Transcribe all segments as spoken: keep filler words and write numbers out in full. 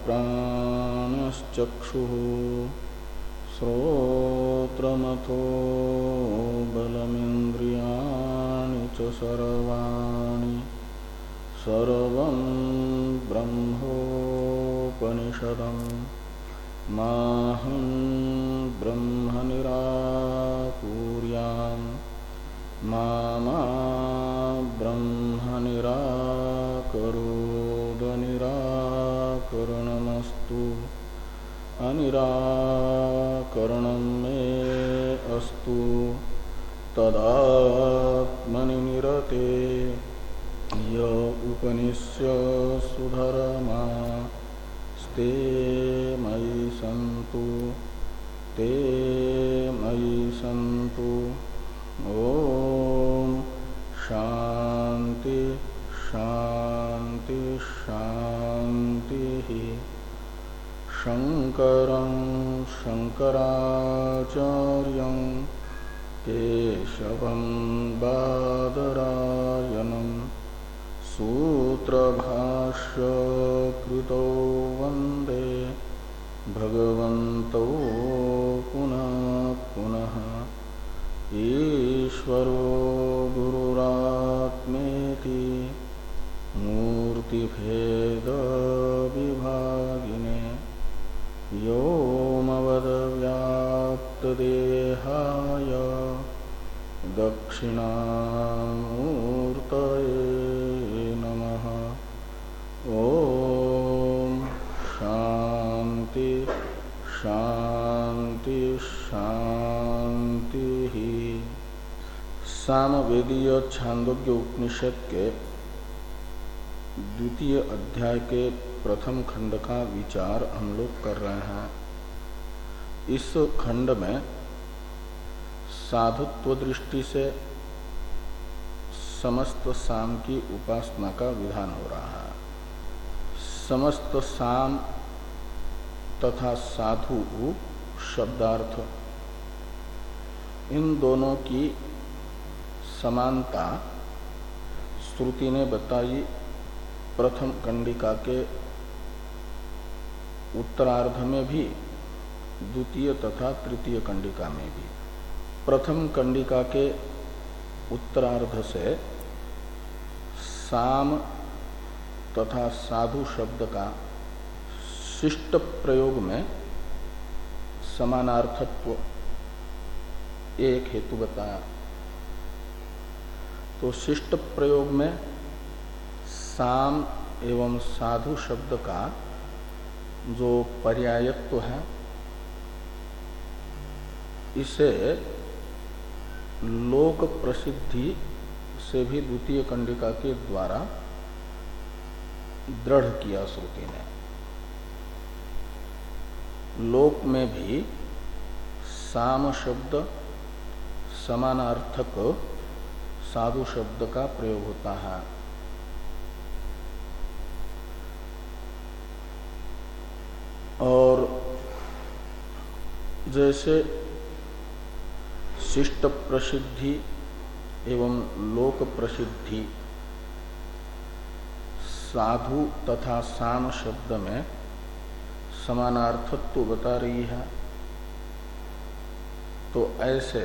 प्राणश्चक्षुः श्रोत्रमथो बलमिन्द्रियाणि च सर्वाणि सर्वं ब्रह्मोपनिषदम् माहं ब्रह्म निराकुर्याम् मा मा ब्रह्म निराकरोद निराकरणमस्तु अनिराकरणं मे अस्तु तदात्मनि निरते य उपनिष्यसु धर्मा ते मयि सन्तु ते मयि सन्तु। ओम शांति शांति शांति। शंकरं शंकराचार्यं केशवं बादरायणं सूत्रभाष्य कृतो वंदे भगवन्तौ पुनः पुनः। ईश्वरो गुरुरात्मेति मूर्तिभेद विभागिने व्योमवद्व्याप्तदेहाय दक्षिणामूर्तये नमः। ओम शांति शांति शांति। सामवेदीय छांदोग्य उपनिषद के द्वितीय अध्याय के प्रथम खंड का विचार हम लोग कर रहे हैं। इस खंड में साधुत्व दृष्टि से समस्त साम की उपासना का विधान हो रहा है। समस्त साम तथा साधु शब्दार्थ इन दोनों की समानता श्रुति ने बताई प्रथम कंडिका के उत्तरार्ध में भी, द्वितीय तथा तृतीय कंडिका में भी। प्रथम कंडिका के उत्तरार्ध से साम तथा साधु शब्द का शिष्ट प्रयोग में समानार्थत्व एक हेतु बताया। तो शिष्ट प्रयोग में साम एवं साधु शब्द का जो पर्यायत्व है, इसे लोक प्रसिद्धि से भी द्वितीय कंडिका के द्वारा दृढ़ किया श्रुति ने। लोक में भी साम शब्द समानार्थक साधु शब्द का प्रयोग होता है। और जैसे शिष्ट प्रसिद्धि एवं लोक प्रसिद्धि साधु तथा साम शब्द में समानार्थत्व बता रही है, तो ऐसे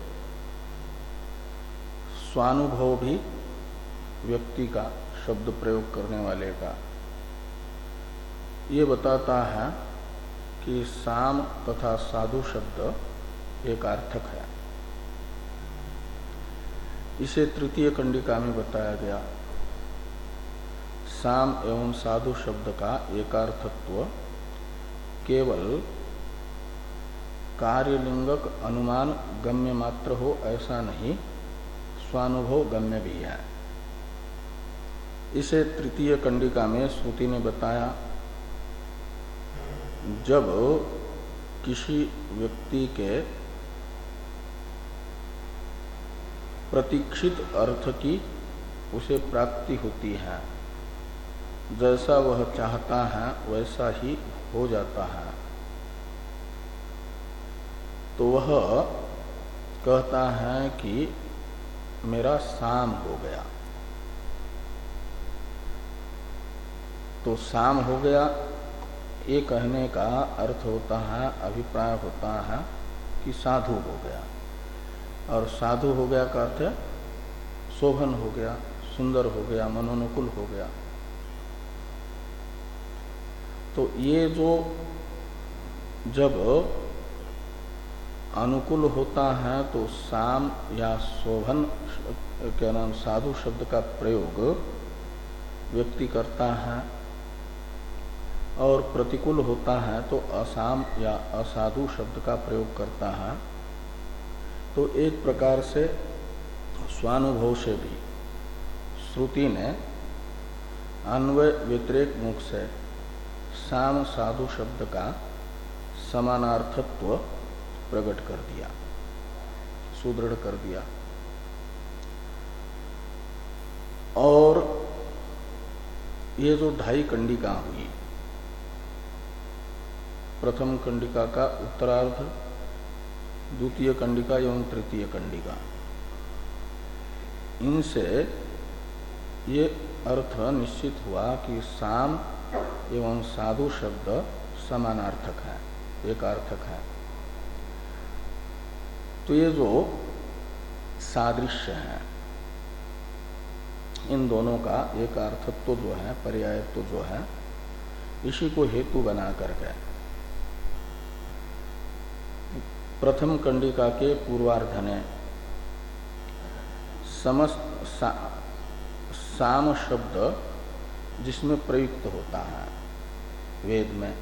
स्वानुभव भी व्यक्ति का शब्द प्रयोग करने वाले का ये बताता है कि साम तथा साधु शब्द एक अर्थक है। इसे तृतीय कंडिका में बताया गया। साम एवं साधु शब्द का एकार्थत्व केवल कार्यलिंगक अनुमान गम्य मात्र हो ऐसा नहीं, स्वानुभव गम्य भी है। इसे तृतीय कंडिका में श्रुति ने बताया, जब किसी व्यक्ति के प्रतीक्षित अर्थ की उसे प्राप्ति होती है, जैसा वह चाहता है वैसा ही हो जाता है, तो वह कहता है कि मेरा साम हो गया। तो साम हो गया ये कहने का अर्थ होता है, अभिप्राय होता है कि साधु हो गया, और साधु हो गया का अर्थ है शोभन हो गया, सुंदर हो गया, मनोनुकूल हो गया। तो ये जो जब अनुकूल होता है तो साम या शोभन क्या नाम साधु शब्द का प्रयोग व्यक्ति करता है, और प्रतिकूल होता है तो असाम या असाधु शब्द का प्रयोग करता है। तो एक प्रकार से स्वानुभव से भी श्रुति ने अन्वय व्यतिरेक मुख से साम साधु शब्द का समानार्थत्व प्रकट कर दिया, सुदृढ़ कर दिया। और ये जो ढाई कंडिका हुई, प्रथम कंडिका का उत्तरार्ध, द्वितीय कंडिका एवं तृतीय कंडिका, इनसे ये अर्थ निश्चित हुआ कि साम एवं साधु शब्द समानार्थक है, एकार्थक है। तो ये जो सादृश्य है, इन दोनों का एकार्थत्व जो है, पर्यायत्व जो है, इसी को हेतु बना करके प्रथम कंडिका के पूर्वार्ध ने समस्त सा, साम शब्द जिसमें प्रयुक्त होता है वेद में,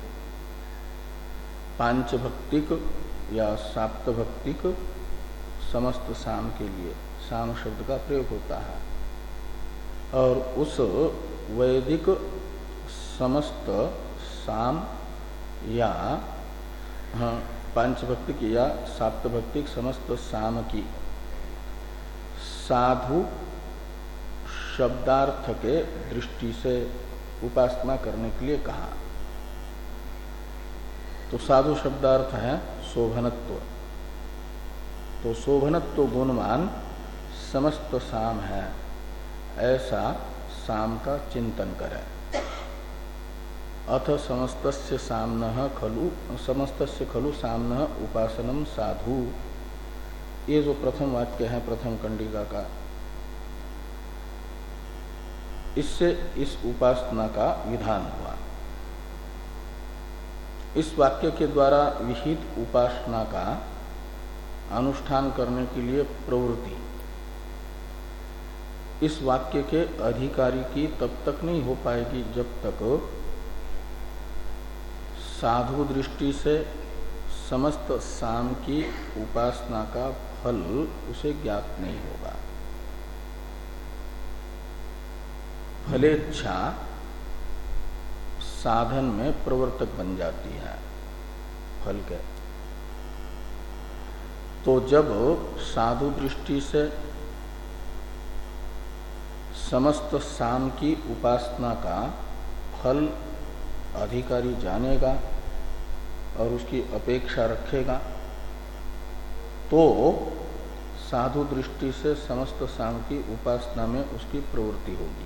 पांचभक्तिक या साप्तभक्तिक समस्त साम के लिए साम शब्द का प्रयोग होता है, और उस वैदिक समस्त साम या हाँ, पांचभक्तिक या साप्तभक्तिक समस्त साम की साधु शब्दार्थ के दृष्टि से उपासना करने के लिए कहा। तो साधु शब्दार्थ है शोभनत्व, तो शोभनत्व गुणमान समस्त साम है, ऐसा साम का चिंतन करें। अथ समस्तस्य साम्नः खलु समस्तस्य खलु साम्नः उपासनम साधु, ये जो प्रथम वाक्य है प्रथम कंडिका का, इससे इस उपासना का विधान हुआ। इस वाक्य के द्वारा विहित उपासना का अनुष्ठान करने के लिए प्रवृत्ति इस वाक्य के अधिकारी की तब तक नहीं हो पाएगी जब तक साधु दृष्टि से समस्त साम की उपासना का फल उसे ज्ञात नहीं होगा। फलेच्छा साधन में प्रवर्तक बन जाती है फल के। तो जब साधु दृष्टि से समस्त साम की उपासना का फल अधिकारी जानेगा और उसकी अपेक्षा रखेगा, तो साधु दृष्टि से समस्त साम की उपासना में उसकी प्रवृत्ति होगी।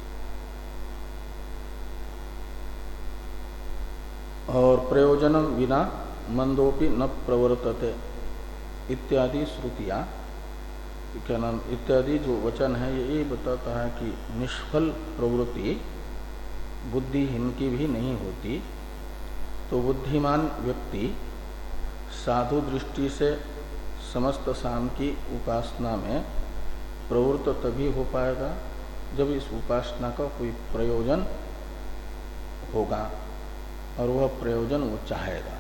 और प्रयोजन विना मंदोपि न प्रवर्तते इत्यादि श्रुतियां, क्या नाम इत्यादि जो वचन है, ये बताता है कि निष्फल प्रवृत्ति बुद्धिहीन की भी नहीं होती। तो बुद्धिमान व्यक्ति साधु दृष्टि से समस्त साम की उपासना में प्रवृत्त तभी हो पाएगा जब इस उपासना का कोई प्रयोजन होगा, और वह प्रयोजन वो चाहेगा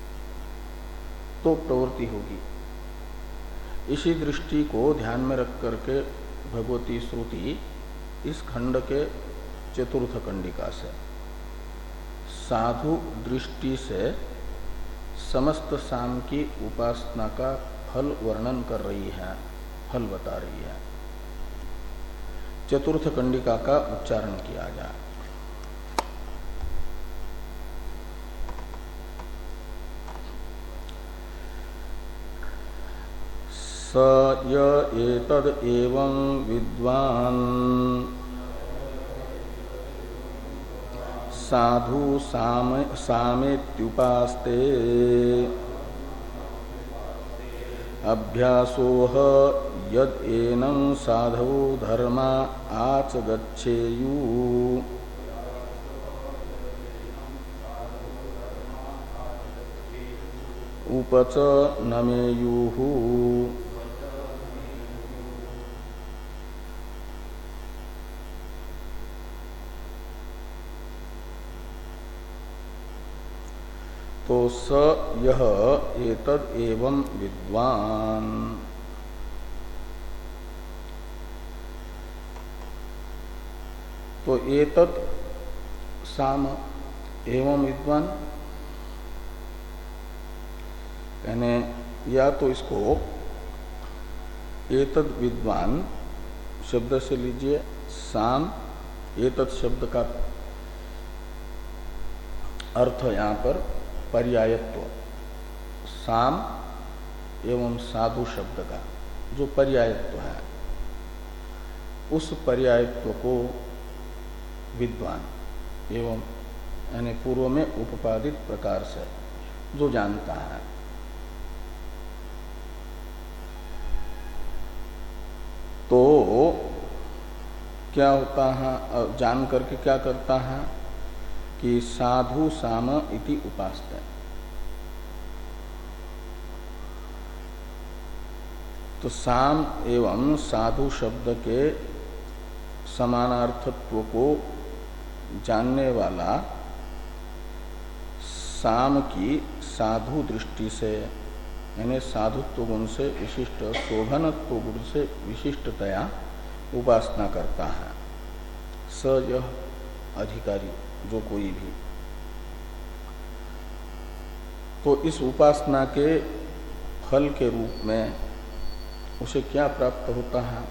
तो प्रवृत्ति होगी। इसी दृष्टि को ध्यान में रख करके भगवती श्रुति इस खंड के चतुर्थ कंडिका से साधु दृष्टि से समस्त साम की उपासना का फल वर्णन कर रही है, फल बता रही है। चतुर्थ कंडिका का उच्चारण किया जाए। स य एतद् एवं विद्वान् साधु साम सामेत्युपास्ते अभ्यासोह यद एनं साधवो धर्मा आच गच्छेयु उपच नमेयुः। तो स यह एतद एवं विद्वान, तो एतद साम एवं विद्वान यानी या तो इसको एतद विद्वान शब्द से लीजिए, साम एतद शब्द का अर्थ यहाँ पर पर्यायत्व, साम एवं साधु शब्द का जो पर्यायत्व है उस पर्यायत्व को विद्वान एवं यानी पूर्व में उपपादित प्रकार से जो जानता है। तो क्या होता है, जान करके क्या करता है कि साधु साम इति उपासते, तो साम एवं साधु शब्द के समानार्थत्व को जानने वाला साम की साधु दृष्टि से यानी साधुत्व गुण से विशिष्ट, शोभनत्व गुण से विशिष्टतया उपासना करता है। स यह अधिकारी जो कोई भी, तो इस उपासना के फल के रूप में उसे क्या प्राप्त होता है,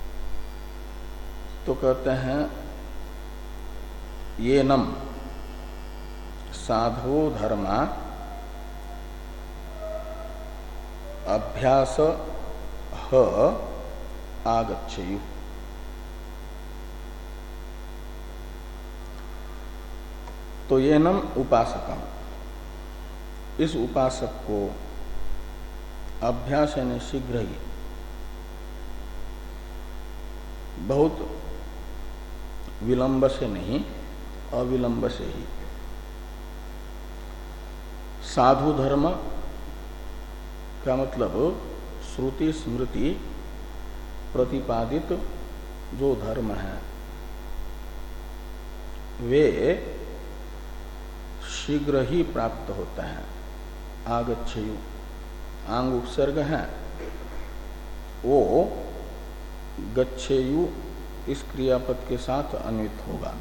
तो कहते हैं ये नम साधो धर्मा अभ्यास ह आगच्छेयु। तो ये नम उपासकम, इस उपासक को अभ्यास यानी शीघ्र ही, बहुत विलंब से नहीं अविलंब से ही, साधु धर्म का मतलब श्रुति स्मृति प्रतिपादित जो धर्म है वे शीघ्र ही प्राप्त होता है। आगच्छेयु आंग उपसर्ग है, वो गच्छेयु इस क्रियापद के साथ अन्वित होगा।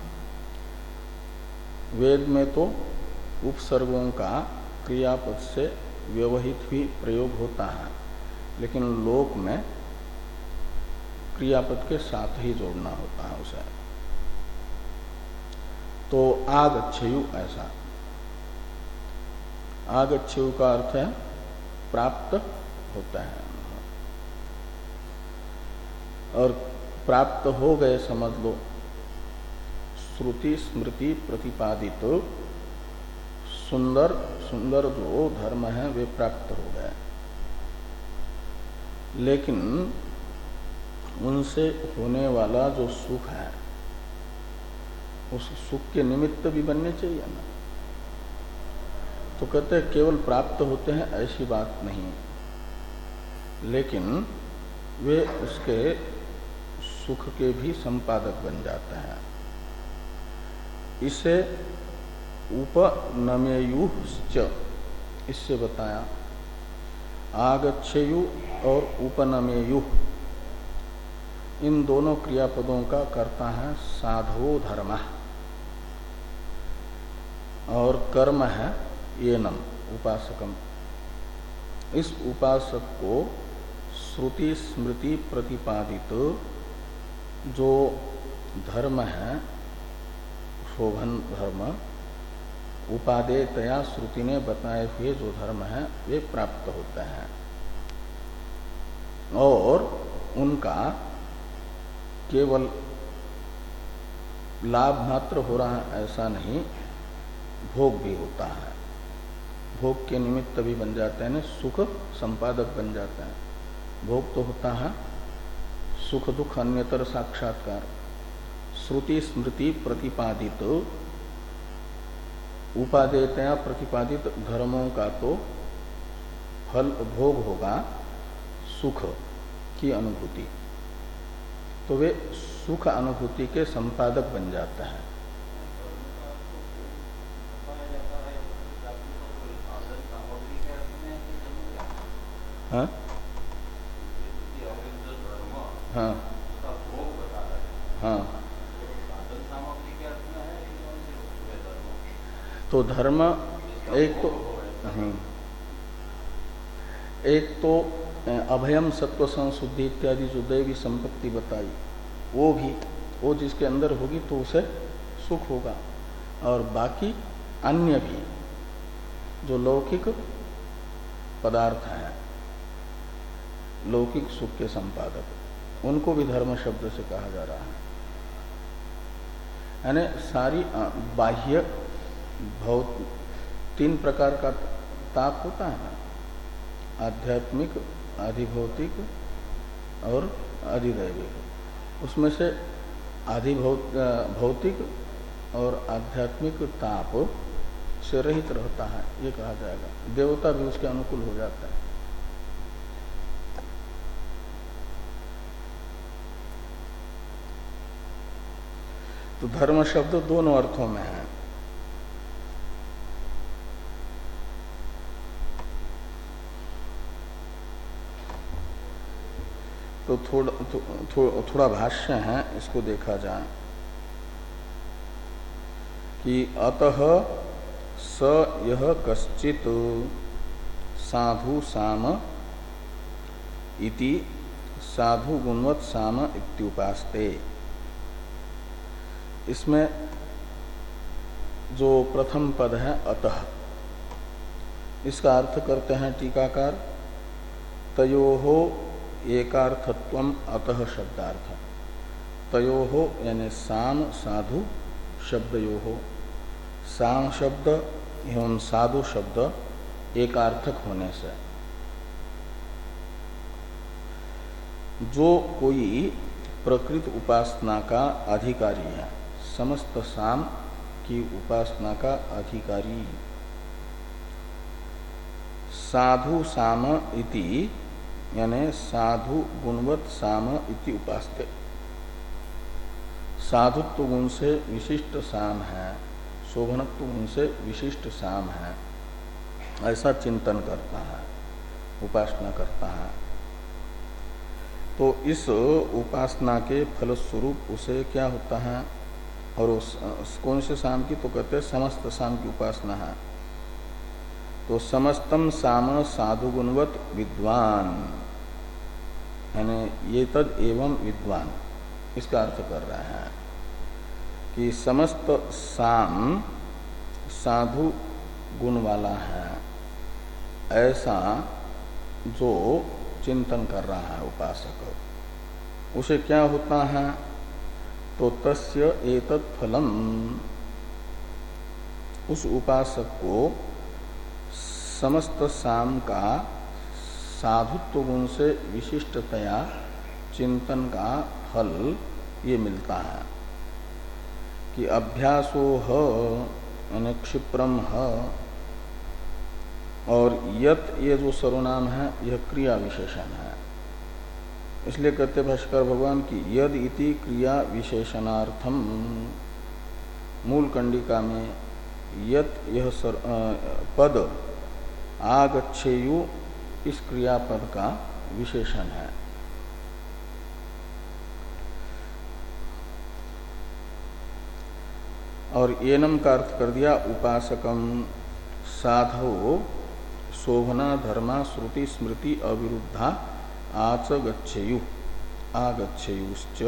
वेद में तो उपसर्गों का क्रियापद से व्यवहित भी प्रयोग होता है, लेकिन लोक में क्रियापद के साथ ही जोड़ना होता है उसे। तो आगच्छेयु, ऐसा आगच्छेयु का अर्थ है प्राप्त होता है, और प्राप्त हो गए समझ लो, श्रुति स्मृति प्रतिपादित तो सुंदर सुंदर जो धर्म है वे प्राप्त हो गए, लेकिन उनसे होने वाला जो सुख है उस सुख के निमित्त भी बनने चाहिए ना। तो कहते हैं केवल प्राप्त होते हैं ऐसी बात नहीं, लेकिन वे उसके सुख के भी संपादक बन जाते हैं। इसे उपनमेयुश्च इससे बताया, आगच्छेयु और उपनमेयु इन दोनों क्रियापदों का कर्ता है साधवो धर्म, और कर्म है येनम उपासकम। इस उपासक को श्रुति स्मृति प्रतिपादित जो धर्म है शोभन धर्म, उपादेयतया श्रुति ने बताए हुए जो धर्म है वे प्राप्त होते हैं, और उनका केवल लाभ मात्र हो रहा है ऐसा नहीं, भोग भी होता है, भोग के निमित्त भी बन जाते हैं, सुख संपादक बन जाते हैं। भोग तो होता है सुख दुख अन्यतर साक्षात्कार, श्रुति स्मृति प्रतिपादित उपादेयतया प्रतिपादित धर्मों का तो फल भोग होगा सुख की अनुभूति, तो वे सुख अनुभूति के संपादक बन जाते हैं। हाँ हाँ हाँ, तो धर्म एक तो एक तो अभयम सत्व संशुद्धि इत्यादि जो दैवी संपत्ति बताई, वो भी वो जिसके अंदर होगी तो उसे सुख होगा, और बाकी अन्य भी जो लौकिक पदार्थ हैं, लौकिक सुख के संपादक, उनको भी धर्म शब्द से कहा जा रहा है। यानी सारी बाह्य भौत तीन प्रकार का ताप होता है ना, आध्यात्मिक, अधिभौतिक और अधिदैविक। उसमें से अधिभौतिक और आध्यात्मिक ताप से रहित रहता है, ये कहा जाएगा। देवता भी उसके अनुकूल हो जाता है। तो धर्म शब्द दोनों अर्थों में है। तो थोड़ा थो, थो, थोड़ा भाष्य है, इसको देखा जाए कि अतः स यह कश्चित साधु साम इति साधु गुणवत् साम इत्युपास्ते। इसमें जो प्रथम पद है अतः, इसका अर्थ करते हैं टीकाकार तयोहो एकार्थत्वम अतः शब्दार्थ। तयोहो यानी साम साधु शब्दयोहो, साम शब्द एवं साधु शब्द एकार्थक होने से जो कोई प्रकृत उपासना का अधिकारी है, समस्त साम की उपासना का अधिकारी, साधु साम इति यानी साधु गुणवत् साम इति उपास्ते, साधुत्व गुण से विशिष्ट साम है, शोभनत्व गुण से विशिष्ट साम है, ऐसा चिंतन करता है, उपासना करता है। तो इस उपासना के फलस्वरूप उसे क्या होता है, और उस कौन से साम की, तो कहते हैं समस्त साम की उपासना है। तो समस्तम साम साधु गुणवत् विद्वान, यानी ये तद एवं विद्वान, इसका अर्थ कर रहे हैं कि समस्त साम साधु गुण वाला है, ऐसा जो चिंतन कर रहा है उपासक, उसे क्या होता है, तो तस्य एतत् फलम, उस उपासक को समस्त साम का साधुत्व गुण से विशिष्टतया चिंतन का फल ये मिलता है कि अभ्यासो ह यानी क्षिप्रम ह, और यत ये जो सर्वनाम है यह क्रिया विशेषण है। इसलिए कहते भास्कर भगवान की यद इति क्रिया विशेषणार्थम, मूल कंडिका में यत यह सर, आ, पद आगच्छेयु इस क्रियापद का विशेषण है। और एनम का अर्थ कर दिया उपासकम साधो शोभना धर्मा श्रुति स्मृति अविरुद्धा आच गच्छेयु आगच्छेयुश्च,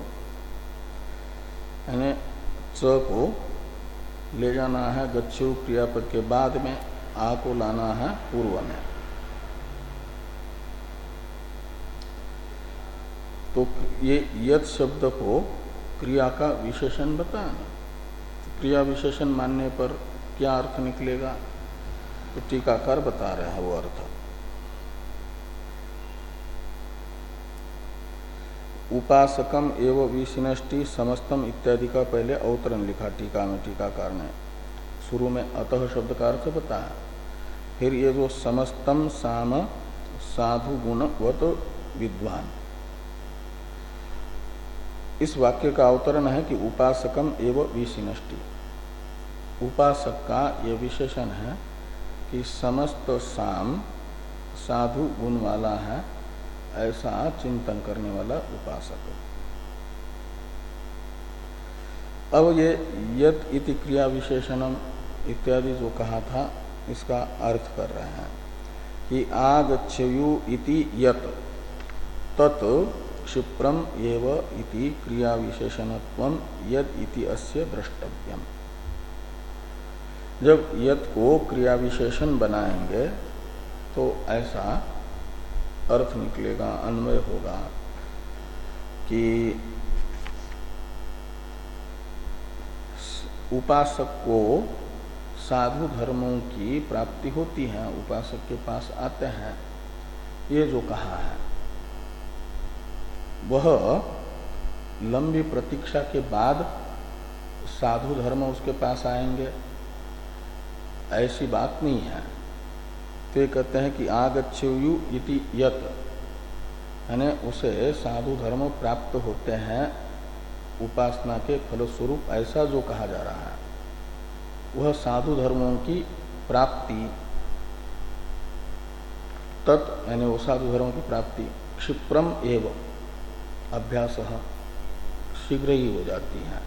यानी च को ले जाना है गच्छेयु क्रियापद के बाद में, आ को लाना है पूर्व में। तो ये यत शब्द को क्रिया का विशेषण बताया। क्रिया विशेषण मानने पर क्या अर्थ निकलेगा? तो टीकाकार बता रहे हैं वो अर्थ। उपासकम एवं विशिनष्टि समस्तम इत्यादि का पहले अवतरण लिखा टीका में, टीकाकार ने शुरू में अतः शब्द का अर्थ बताया। फिर ये जो समस्तम साम साधु गुणवत विद्वान, इस वाक्य का अवतरण है कि उपासकम एवं विशिनष्टि। उपासक का ये विशेषण है कि समस्त साम साधु गुण वाला है, ऐसा चिंतन करने वाला उपासक। अब ये यत इति क्रिया विशेषणम इत्यादि जो कहा था, इसका अर्थ कर रहे हैं कि आगच्छयु इति यत तत् क्षिप्रम एव इति क्रिया विशेषणत्वम यद इति अस्य द्रष्टव्यम। जब यत को क्रिया विशेषण बनाएंगे तो ऐसा अर्थ निकलेगा, अन्वय होगा कि उपासक को साधु धर्मों की प्राप्ति होती है, उपासक के पास आते हैं, ये जो कहा है वह लंबी प्रतीक्षा के बाद साधु धर्म उसके पास आएंगे, ऐसी बात नहीं है। तो कहते हैं कि आगच्छयु इति यत, यानी उसे साधु धर्म प्राप्त होते हैं उपासना के फलस्वरूप, ऐसा जो कहा जा रहा है वह साधु धर्मों की प्राप्ति, तत् यानी वो साधु धर्मों की प्राप्ति क्षिप्रम एव अभ्यास शीघ्र ही हो जाती है,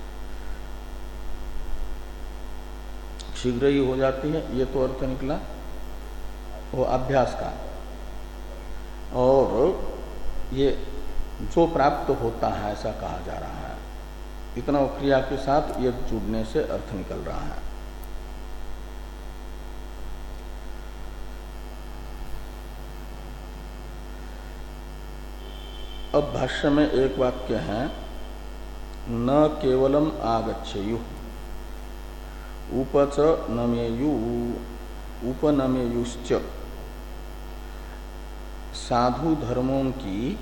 शीघ्र ही हो जाती है, ये तो अर्थ निकला वो अभ्यास का। और ये जो प्राप्त होता है ऐसा कहा जा रहा है, इतना क्रिया के साथ ये जुड़ने से अर्थ निकल रहा है। अब भाष्य में एक वाक्य है, न केवलम आगच्छयु उपच नमेयु उपनमेयुश्च, साधु धर्मों की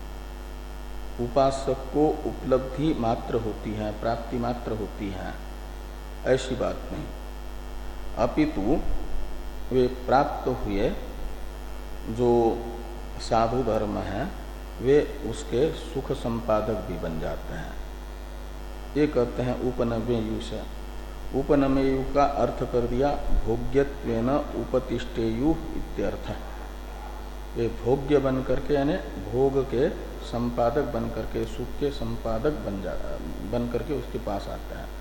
उपासक को उपलब्धि मात्र होती है, प्राप्ति मात्र होती है, ऐसी बात नहीं, अपितु वे प्राप्त हुए जो साधु धर्म है वे उसके सुख संपादक भी बन जाते हैं। ये कहते हैं उपनमेयु से। उपनमेयु का अर्थ कर दिया भोग्यत्वेन उपतिष्ठेयु इत्यर्थ। वे भोग्य बन करके यानी भोग के संपादक बन करके, सुख के संपादक बन जा बन करके उसके पास आते हैं।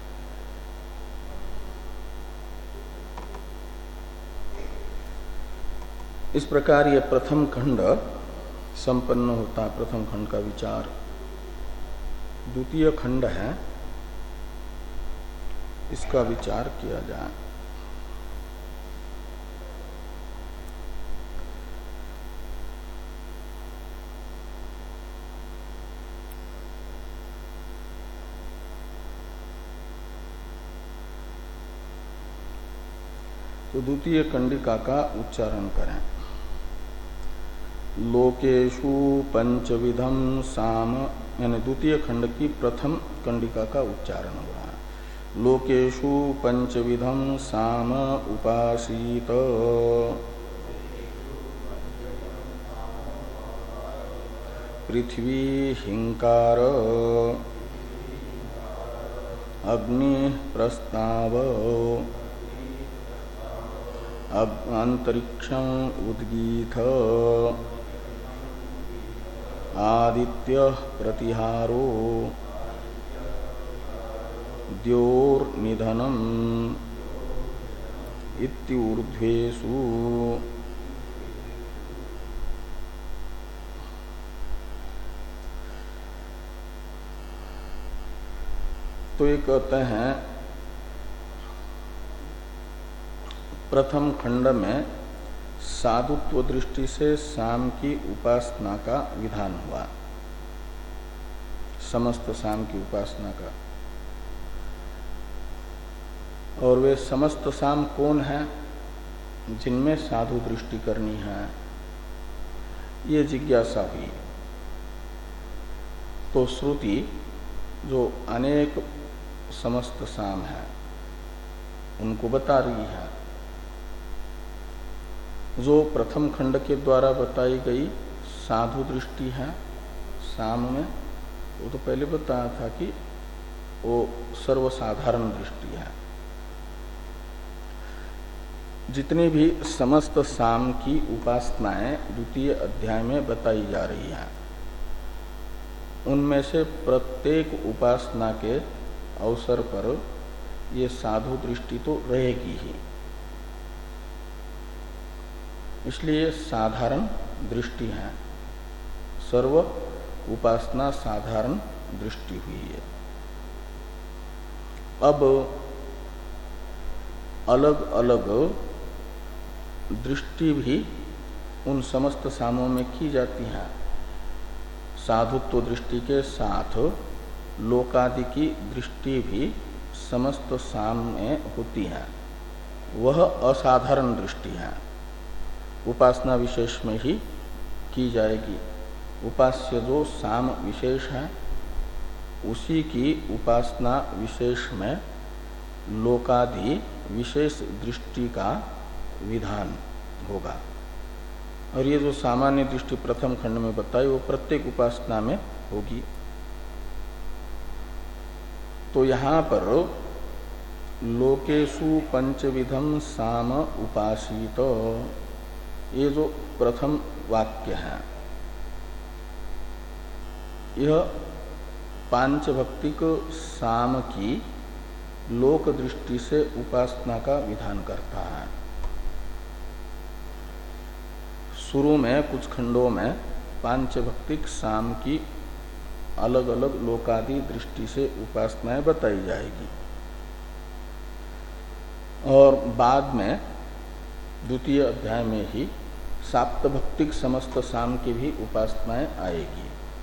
इस प्रकार ये प्रथम खंड संपन्न होता है, प्रथम खंड का विचार। द्वितीय खंड है, इसका विचार किया जाए। तो द्वितीय कंडिका का उच्चारण करें। लोकेशु पंचविधम साम, यानी द्वितीय खंड की प्रथम कंडिका का उच्चारण हो रहा है। लोकेशु पंचविधम साम उपासीत, पृथ्वी हिंकार अग्नि प्रस्ताव अंतरिक्षं उद्गीत आदित्य प्रतिहारो द्योर्निधनम इत्यूर्ध्वेषु। तो ये कहते हैं प्रथम खंड में साधुत्व दृष्टि से साम की उपासना का विधान हुआ, समस्त साम की उपासना का। और वे समस्त साम कौन है जिनमें साधु दृष्टि करनी है, ये जिज्ञासा हुई। तो श्रुति जो अनेक समस्त साम है उनको बता रही है। जो प्रथम खंड के द्वारा बताई गई साधु दृष्टि है साम में, वो तो पहले बताया था कि वो सर्वसाधारण दृष्टि है। जितनी भी समस्त साम की उपासनाएं द्वितीय अध्याय में बताई जा रही हैं, उनमें से प्रत्येक उपासना के अवसर पर ये साधु दृष्टि तो रहेगी ही। इसलिए साधारण दृष्टि है, सर्व उपासना साधारण दृष्टि हुई है। अब अलग अलग दृष्टि भी उन समस्त सामों में की जाती है। साधुत्व दृष्टि के साथ लोकादि की दृष्टि भी समस्त साम में होती है, वह असाधारण दृष्टि है, उपासना विशेष में ही की जाएगी। उपास्य जो साम विशेष है उसी की उपासना विशेष में लोकादि विशेष दृष्टि का विधान होगा। और ये जो सामान्य दृष्टि प्रथम खंड में बताई वो प्रत्येक उपासना में होगी। तो यहाँ पर लोकेषु पंचविधम साम उपासित, ये जो प्रथम वाक्य है यह पांचभक्तिक साम की लोक दृष्टि से उपासना का विधान करता है। शुरू में कुछ खंडों में पांचभक्तिक साम की अलग अलग लोकादि दृष्टि से उपासनाएं बताई जाएगी और बाद में द्वितीय अध्याय में ही साप्तभक्तिक समस्त साम की भी उपासनाएं आएगी।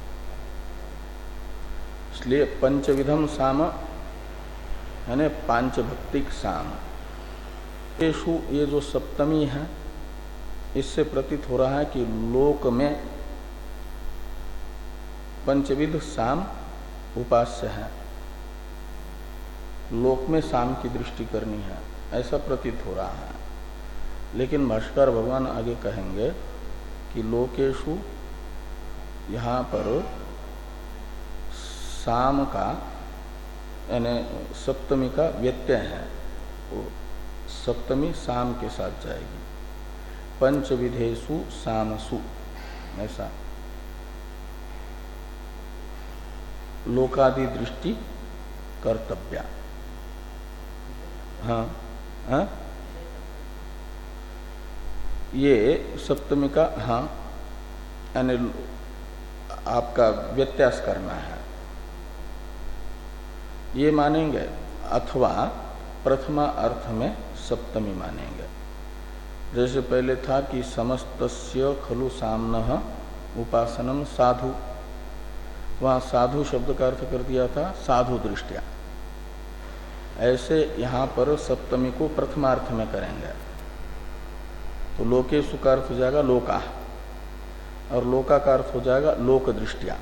इसलिए पंचविधम साम यानी पांचभक्तिक साम, येषु ये जो सप्तमी है इससे प्रतीत हो रहा है कि लोक में पंचविध साम उपास्य है, लोक में साम की दृष्टि करनी है, ऐसा प्रतीत हो रहा है। लेकिन भाष्कर भगवान आगे कहेंगे कि लोकेषु यहाँ पर साम का यानी सप्तमी का व्यत्यय है, वो सप्तमी साम के साथ जाएगी। पंचविधेषु सामसु, ऐसा लोकादि दृष्टि कर्तव्या। हाँ हाँ ये सप्तमी का हाँ यानी आपका व्यत्यास करना है, ये मानेंगे, अथवा प्रथमा अर्थ में सप्तमी मानेंगे। जैसे पहले था कि समस्तस्य खलु साम्नः उपासनम साधु, वहाँ साधु शब्द का अर्थ कर दिया था साधु दृष्टिया। ऐसे यहाँ पर सप्तमी को प्रथमार्थ में करेंगे तो लोकेषु का अर्थ हो जाएगा लोका और लोका का अर्थ हो जाएगा लोक दृष्टिया।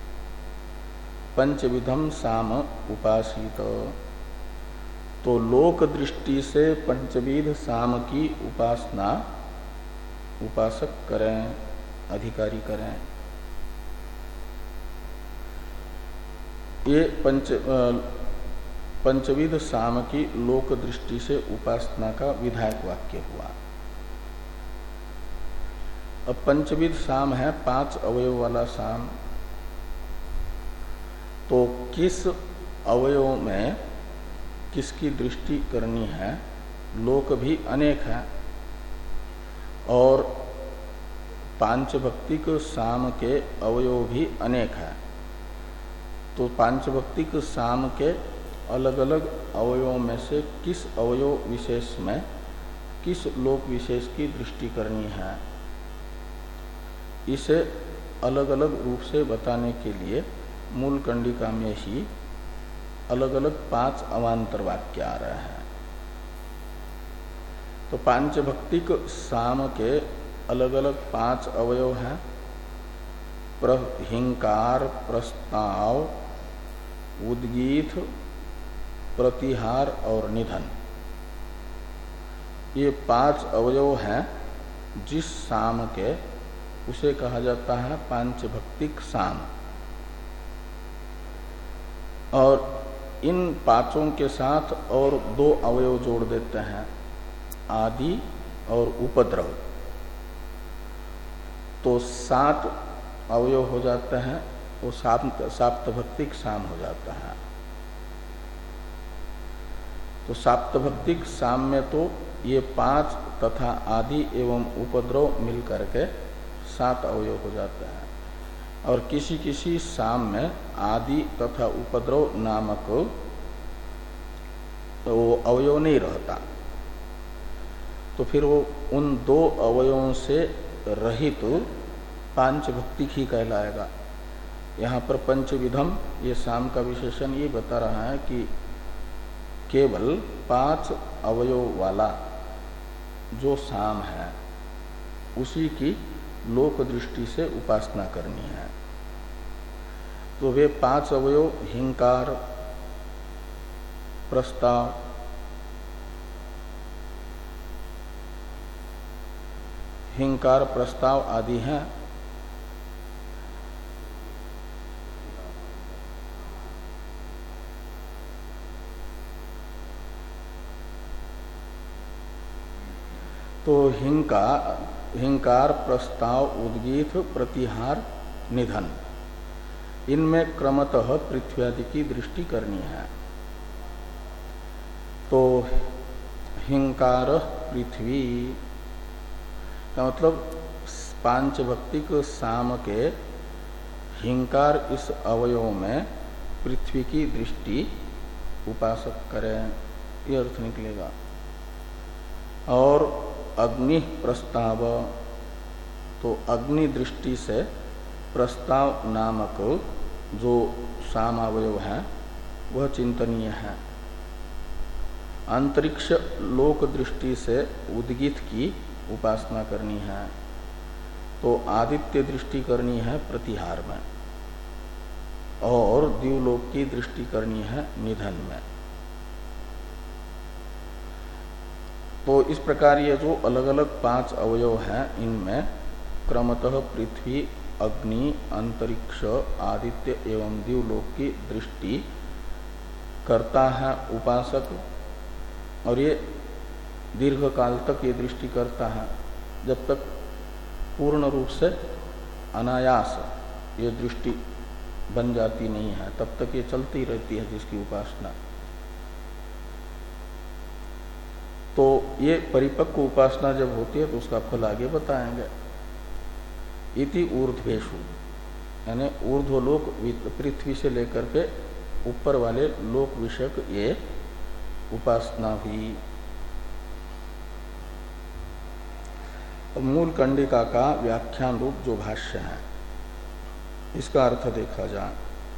पंचविधम साम उपासित, तो लोक दृष्टि से पंचविध साम की उपासना उपासक करें, अधिकारी करें। ये पंच पंचविध साम की लोक दृष्टि से उपासना का विधायक वाक्य हुआ। अब पंचविध साम है पांच अवयव वाला साम, तो किस अवयव में किसकी दृष्टि करनी है, लोक भी अनेक है और पांचभक्तिक साम के अवयव भी अनेक है। तो पांचभक्तिक साम के अलग अलग अवयवों में से किस अवयव विशेष में किस लोक विशेष की दृष्टि करनी है, इसे अलग अलग रूप से बताने के लिए मूल कंडिका में ही अलग अलग पांच अवान्तर वाक्य आ रहे हैं। तो पांचभक्तिक साम के अलग अलग पांच अवयव हैं। प्र हिंकार, प्रस्ताव, उद्गीत, प्रतिहार और निधन, ये पांच अवयव हैं जिस साम के, उसे कहा जाता है पांचभक्तिक साम। और इन पांचों के साथ और दो अवयव जोड़ देते हैं, आदि और उपद्रव, तो सात अवयव हो जाते हैं, वो साप्त साप्तभक्तिक साम हो जाता है। तो साप्तभक्तिक साम में तो ये पांच तथा आदि एवं उपद्रव मिलकर के सात अवयव हो जाते हैं। और किसी किसी साम में आदि तथा उपद्रव नामक तो वो अवयव नहीं रहता, तो फिर वो उन दो अवयवों से रहित तो पांचभक्तिक ही कहलाएगा। यहाँ पर पंचविधम, ये साम का विशेषण ये बता रहा है कि केवल पांच अवयव वाला जो साम है उसी की लोक दृष्टि से उपासना करनी है। तो वे पांच अवयव हिंकार, प्रस्ताव, हिंकार, प्रस्ताव आदि हैं। तो हिंकार, हिंकार, प्रस्ताव, उद्गीत, प्रतिहार, निधन, इनमें क्रमतः पृथ्वी आदि की दृष्टि करनी है। तो हिंकार पृथ्वी का मतलब पांचभक्तिक साम के हिंकार इस अवयव में पृथ्वी की दृष्टि उपासक करें, यह अर्थ निकलेगा। और अग्नि प्रस्ताव, तो अग्नि दृष्टि से प्रस्ताव नामक जो साम अवयव है वह चिंतनीय है। अंतरिक्ष लोक दृष्टि से उद्गीत की उपासना करनी है, तो आदित्य दृष्टि करनी है प्रतिहार में, और दिवलोक की दृष्टि करनी है निधन में। तो इस प्रकार ये जो अलग अलग पांच अवयव हैं, इनमें क्रमतः पृथ्वी, अग्नि, अंतरिक्ष, आदित्य एवं दिवलोक की दृष्टि करता है उपासक, और ये दीर्घ काल तक ये दृष्टि करता है, जब तक पूर्ण रूप से अनायास ये दृष्टि बन जाती नहीं है, तब तक ये चलती रहती है जिसकी उपासना। तो ये परिपक्व उपासना जब होती है तो उसका फल आगे बताएंगे। इति ऊर्ध्वेषु, यानी ऊर्ध्वलोक पृथ्वी से लेकर के ऊपर वाले लोक विषयक ये उपासना हुई। मूल कंडिका का व्याख्यान रूप जो भाष्य है, इसका अर्थ देखा जाए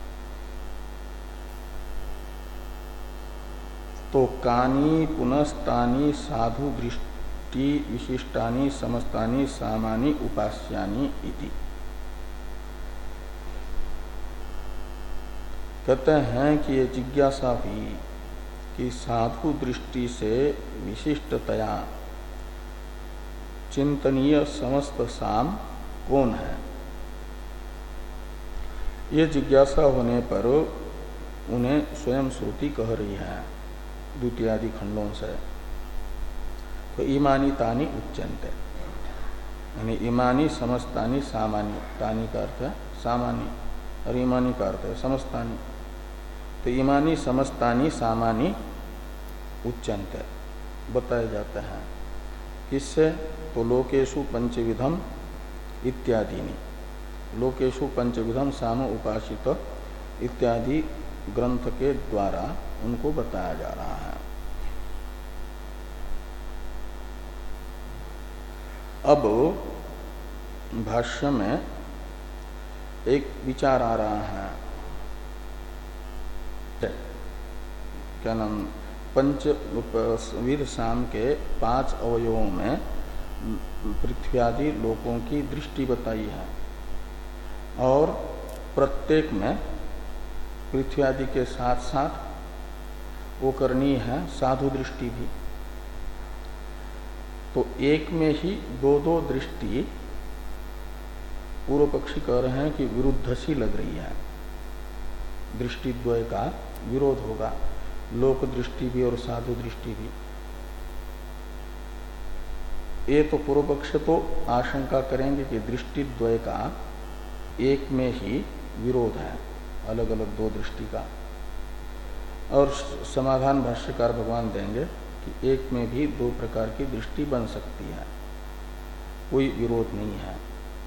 तो कानी पुनस्तानी साधु दृष्टि विशिष्टानि समस्तानि सामानि उपास्यानि इति। कहते हैं कि ये जिज्ञासा हुई कि साधु दृष्टि से विशिष्टतया चिंतनीय समस्त साम कौन है। ये जिज्ञासा होने पर उन्हें स्वयं श्रुति कह रही है द्वितीय आदि खंडों से। तो इमानी तानी उच्चन्ते, यानी इमानी समस्तानी सामानी, तानी का अर्थ है सामानी और इमानी का अर्थ है समस्तानी। तो इमानी समस्तानी सामानी उच्चन्ते बताए जाते हैं। किससे? तो लोकेशु पंचविधम इत्यादि, लोकेशु पंचविधम साम उपासित इत्यादि ग्रंथ के द्वारा उनको बताया जा रहा है। अब भाष्य में एक विचार आ रहा है, क्या नाम, पंच विध साम के पांच अवयवों में पृथ्वी आदि लोकों की दृष्टि बताई है और प्रत्येक में पृथ्वी आदि के साथ साथ वो करनी है साधु दृष्टि भी। तो एक में ही दो दो दृष्टि पूर्व पक्षी कह रहे हैं कि विरुद्ध सी लग रही है, दृष्टि द्वय का विरोध होगा, लोक दृष्टि भी और साधु दृष्टि भी। ये तो पूर्व पक्ष तो आशंका करेंगे कि दृष्टि द्वय का एक में ही विरोध है, अलग अलग दो दृष्टि का, और समाधान भाष्यकार भगवान देंगे कि एक में भी दो प्रकार की दृष्टि बन सकती है, कोई विरोध नहीं है।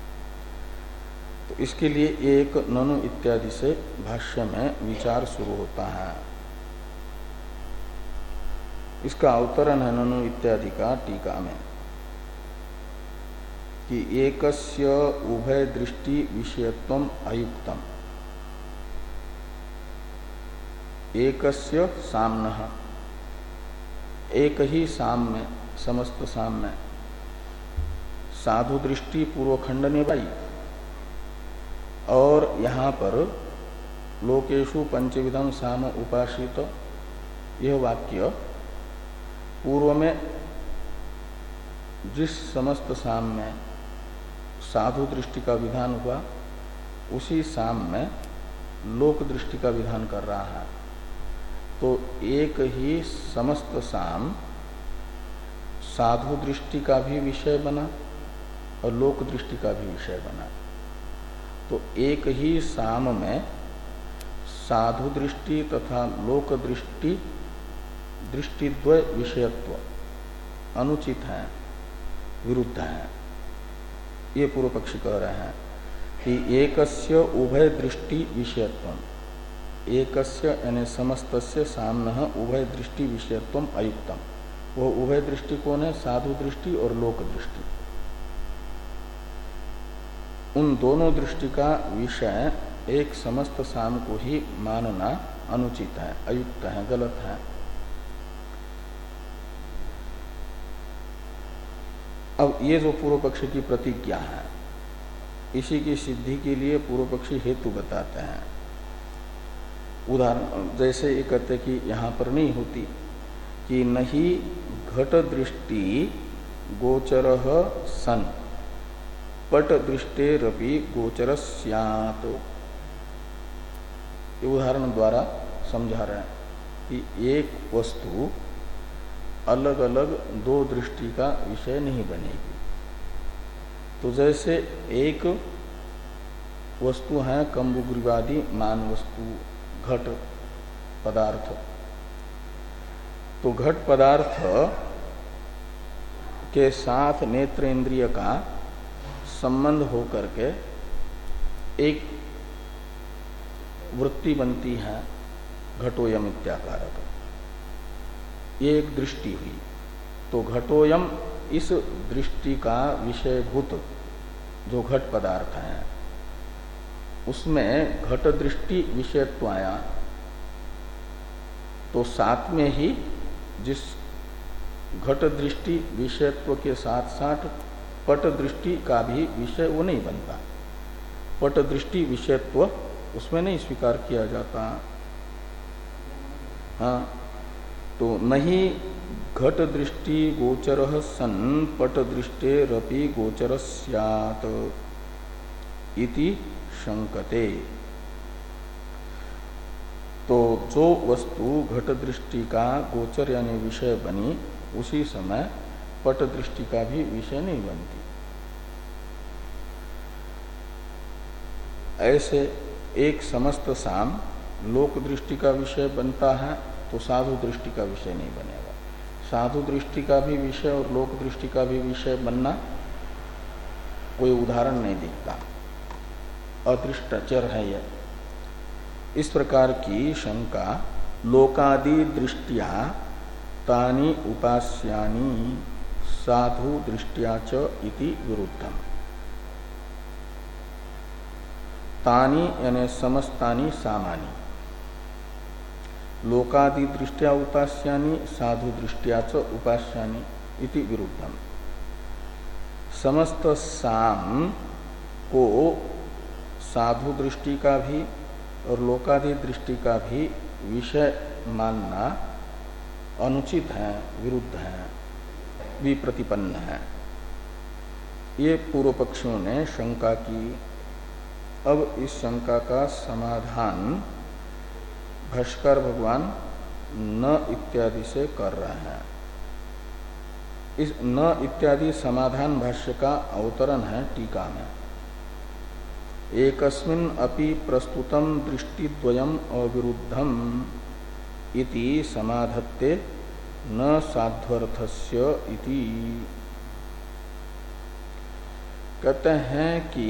तो इसके लिए एक ननु इत्यादि से भाष्य में विचार शुरू होता है। इसका अवतरण है ननु इत्यादि का टीका में कि एकस्य उभय दृष्टि विषयत्वम अयुक्तम, एकस्य साम्नः, एक ही साम में, समस्त साम में साधु दृष्टि पूर्वखंड निभाई और यहाँ पर लोकेशु पंचविधम साम उपासित, यह वाक्य पूर्व में जिस समस्त साम में साधु दृष्टि का विधान हुआ उसी साम में लोक दृष्टि का विधान कर रहा है। तो एक ही समस्त साम साधु दृष्टि का भी विषय बना और लोक दृष्टि का भी विषय बना। तो एक ही साम में साधु दृष्टि तथा लोक दृष्टि दृष्टिद्वय विषयत्व अनुचित है, विरुद्ध है। ये पूर्व पक्षी कह रहे हैं कि एकस्य उभय दृष्टि विषयत्वम, एकस्य यानी समस्तस्य साम्नः उभय दृष्टि विषयत्वम अयुक्तम। वो उभय दृष्टि कौन है? साधु दृष्टि और लोक दृष्टि। उन दोनों दृष्टि का विषय एक समस्त साम को ही मानना अनुचित है, अयुक्त है, गलत है। अब ये जो पूर्व पक्षी की प्रतिज्ञा है, इसी की सिद्धि के लिए पूर्व पक्षी हेतु बताते हैं। उदाहरण जैसे ये कहते कि यहाँ पर नहीं होती कि नहीं घट दृष्टि गोचरः सन पट दृष्टेरपि गोचर स्यात्। ये उदाहरण द्वारा समझा रहे हैं कि एक वस्तु अलग अलग दो दृष्टि का विषय नहीं बनेगी। तो जैसे एक वस्तु है कंबुग्रीवादी मान वस्तु घट पदार्थ, तो घट पदार्थ के साथ नेत्र इंद्रिय का संबंध होकर के एक वृत्ति बनती है घटोयम इत्याकारक, ये एक दृष्टि हुई। तो घटोयम इस दृष्टि का विषयभूत जो घट पदार्थ है उसमें घट दृष्टि विषयत्व आया। तो साथ में ही जिस घट दृष्टि विषयत्व के साथ साथ पट दृष्टि का भी विषय वो नहीं बनता, पट दृष्टि विषयत्व उसमें नहीं स्वीकार किया जाता। हाँ, तो नहीं घट दृष्टि गोचरः सन पट दृष्टेरपि गोचर स्यात् इति शंकते। तो जो वस्तु घट दृष्टि का गोचर यानी विषय बनी उसी समय पट दृष्टि का भी विषय नहीं बनती। ऐसे एक समस्त साम लोक दृष्टि का विषय बनता है तो साधु दृष्टि का विषय नहीं बनेगा। साधु दृष्टि का भी विषय और लोक दृष्टि का भी विषय बनना कोई उदाहरण नहीं दिखता, अदृष्टचर है यह। इस प्रकार की शंका लोकादि दृष्टिया तानि उपास्यानि साधु दृष्टिया च इति विरुद्धम। तानि यानी समस्तानि सामानि, लोकादि दृष्टिया उपास्यानि साधु दृष्टिया च उपास्यानि इति विरुद्धम। समस्त साम को साधु दृष्टि का भी और लोकादि दृष्टि का भी विषय मानना अनुचित है, विरुद्ध है, विप्रतिपन्न है। ये पूर्व पक्षियों ने शंका की। अब इस शंका का समाधान भाष्कर भगवान न इत्यादि से कर रहे हैं। इस न इत्यादि समाधान भाष्य का अवतरण है टीका में। एकस्मिन् अपि प्रस्तुतम दृष्टिद्वयम अविरुद्धम इति समाधत्ते न साध्वर्थस्य इति। कहते हैं कि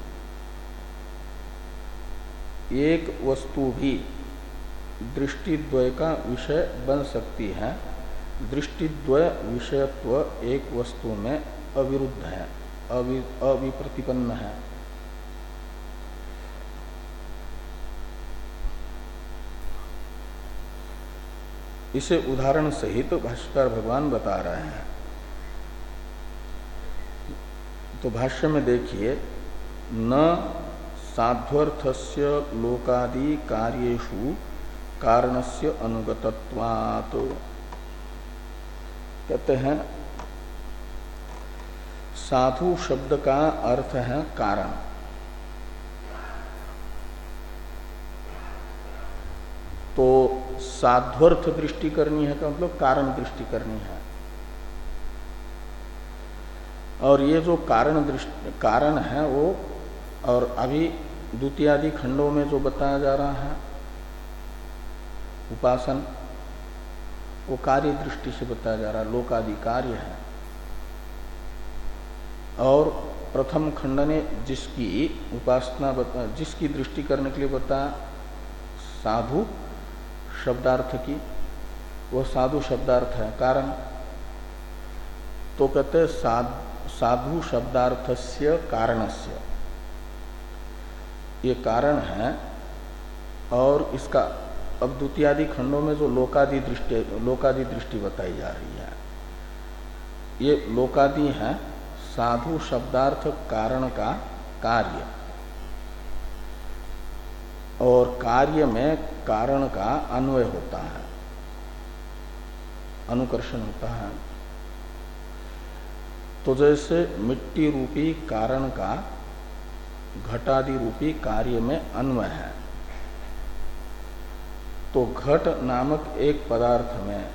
एक वस्तु भी दृष्टिद्वय का विषय बन सकती है। दृष्टिद्वय विषयत्व एक वस्तु में अविरुद्ध है, अवि, अविप्रतिपन्न है। इसे उदाहरण सहित भाष्यकार भगवान बता रहे हैं। तो भाष्य में देखिए, न साध्वर्थस्य लोकादि कार्येषु कारणस्य अनुगतत्वात्। कहते हैं साधु शब्द का अर्थ है कारण। तो साध्वर्थ दृष्टि करनी है तो मतलब कारण दृष्टि करनी है। और ये जो कारण दृष्टि कारण है वो, और अभी द्वितीयादि खंडों में जो बताया जा रहा है उपासन, वो कार्य दृष्टि से बताया जा रहा है, लोकादि कार्य है। और प्रथम खंड ने जिसकी उपासना बता, जिसकी दृष्टि करने के लिए बताया साधु शब्दार्थ की, वो साधु शब्दार्थ है कारण। तो कहते साध, साधु शब्दार्थस्य कारणस्य, ये कारण है। और इसका अब द्वितीयादि खंडों में जो लोकादि दृष्टि लोकादि दृष्टि बताई जा रही है, ये लोकादि है साधु शब्दार्थ कारण का कार्य। और कार्य में कारण का अन्वय होता है, अनुकर्षण होता है। तो जैसे मिट्टी रूपी कारण का घटादि रूपी कार्य में अन्वय है, तो घट नामक एक पदार्थ में